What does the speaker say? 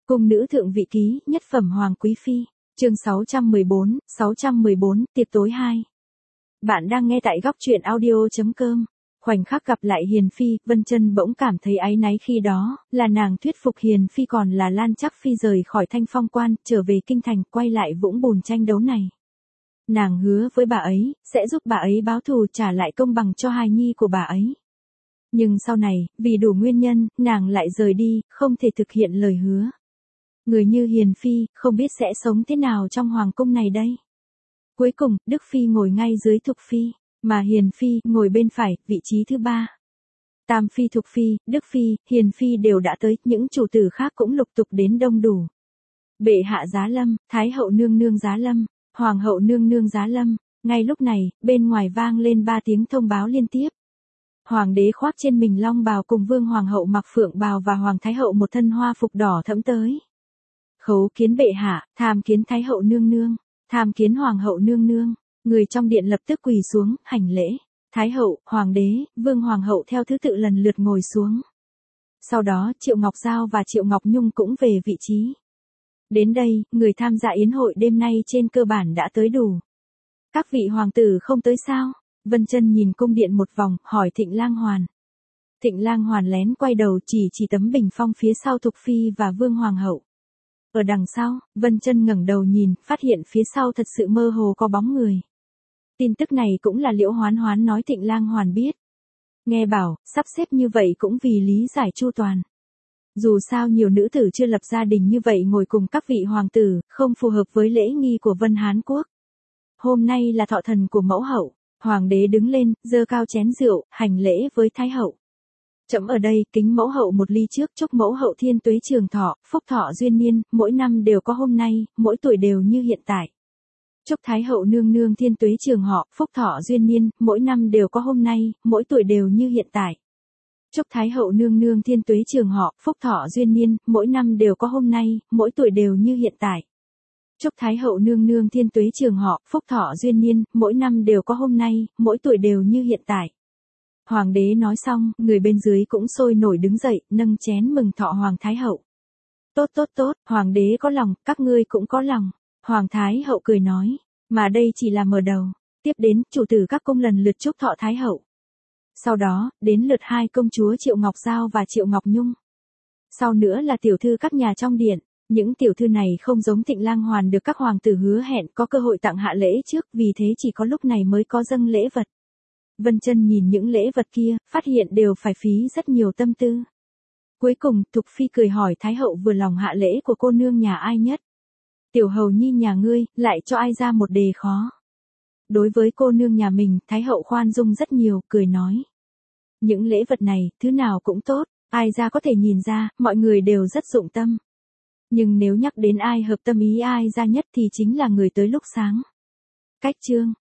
Cung nữ thượng vị ký, nhất phẩm hoàng quý phi, chương 614, tiệc tối 2. Bạn đang nghe tại góc truyện audio.com. Khoảnh khắc gặp lại Hiền Phi, Vân Chân bỗng cảm thấy áy náy khi đó, là nàng thuyết phục Hiền Phi còn là Lan Trắc Phi rời khỏi Thanh Phong Quan, trở về kinh thành, quay lại vũng bùn tranh đấu này. Nàng hứa với bà ấy, sẽ giúp bà ấy báo thù trả lại công bằng cho hài nhi của bà ấy. Nhưng sau này, vì đủ nguyên nhân, nàng lại rời đi, không thể thực hiện lời hứa. Người như Hiền Phi, không biết sẽ sống thế nào trong hoàng cung này đây. Cuối cùng, Đức Phi ngồi ngay dưới Thục Phi, mà Hiền Phi ngồi bên phải, vị trí thứ 3. Tam Phi, Thục Phi, Đức Phi, Hiền Phi đều đã tới, những chủ tử khác cũng lục tục đến đông đủ. Bệ hạ giá lâm, Thái hậu nương nương giá lâm, Hoàng hậu nương nương giá lâm. Ngay lúc này, bên ngoài vang lên 3 tiếng thông báo liên tiếp. Hoàng đế khoác trên mình long bào cùng Vương Hoàng hậu mặc phượng bào và Hoàng Thái hậu một thân hoa phục đỏ thẫm tới. Khấu kiến bệ hạ, tham kiến Thái hậu nương nương, tham kiến Hoàng hậu nương nương. Người trong điện lập tức quỳ xuống, hành lễ. Thái hậu, Hoàng đế, Vương Hoàng hậu theo thứ tự lần lượt ngồi xuống. Sau đó, Triệu Ngọc Giao và Triệu Ngọc Nhung cũng về vị trí. Đến đây, người tham gia yến hội đêm nay trên cơ bản đã tới đủ. Các vị hoàng tử không tới sao? Vân Chân nhìn cung điện một vòng, hỏi Thịnh Lang Hoàn. Thịnh Lang Hoàn lén quay đầu chỉ tấm bình phong phía sau Thục Phi và Vương Hoàng hậu. Ở đằng sau, Vân Chân ngẩng đầu nhìn, phát hiện phía sau thật sự mơ hồ có bóng người. Tin tức này cũng là Liễu Hoán Hoán nói Thịnh Lang Hoàn biết. Nghe bảo, sắp xếp như vậy cũng vì lý giải chu toàn. Dù sao nhiều nữ tử chưa lập gia đình như vậy ngồi cùng các vị hoàng tử, không phù hợp với lễ nghi của Vân Hán Quốc. Hôm nay là thọ thần của mẫu hậu, hoàng đế đứng lên, giơ cao chén rượu, hành lễ với Thái hậu. Trẫm ở đây, kính mẫu hậu một ly trước, chúc mẫu hậu thiên tuế trường thọ, phúc thọ duyên niên, mỗi năm đều có hôm nay, mỗi tuổi đều như hiện tại. Chúc Thái hậu nương nương thiên tuế trường họ, phúc thọ duyên niên, mỗi năm đều có hôm nay, mỗi tuổi đều như hiện tại. Chúc Thái hậu nương nương thiên tuế trường họ, phúc thọ duyên niên, mỗi năm đều có hôm nay, mỗi tuổi đều như hiện tại. Chúc Thái hậu nương nương thiên tuế trường họ, phúc thọ duyên niên, mỗi năm đều có hôm nay, mỗi tuổi đều như hiện tại. Hoàng đế nói xong, người bên dưới cũng sôi nổi đứng dậy, nâng chén mừng thọ Hoàng Thái hậu. Tốt, Hoàng đế có lòng, các ngươi cũng có lòng. Hoàng Thái hậu cười nói, mà đây chỉ là mở đầu. Tiếp đến, chủ tử các cung lần lượt chúc thọ Thái hậu. Sau đó, đến lượt 2 công chúa Triệu Ngọc Giao và Triệu Ngọc Nhung. Sau nữa là tiểu thư các nhà trong điện. Những tiểu thư này không giống Thịnh Lang Hoàn được các hoàng tử hứa hẹn có cơ hội tặng hạ lễ trước, vì thế chỉ có lúc này mới có dâng lễ vật. Vân Chân nhìn những lễ vật kia, phát hiện đều phải phí rất nhiều tâm tư. Cuối cùng, Thục Phi cười hỏi Thái hậu vừa lòng hạ lễ của cô nương nhà ai nhất. Tiểu hầu nhi nhà ngươi, lại cho ai ra một đề khó. Đối với cô nương nhà mình, Thái hậu khoan dung rất nhiều, cười nói. Những lễ vật này, thứ nào cũng tốt, ai ra có thể nhìn ra, mọi người đều rất dụng tâm. Nhưng nếu nhắc đến ai hợp tâm ý ai ra nhất thì chính là người tới lúc sáng. Cách chương.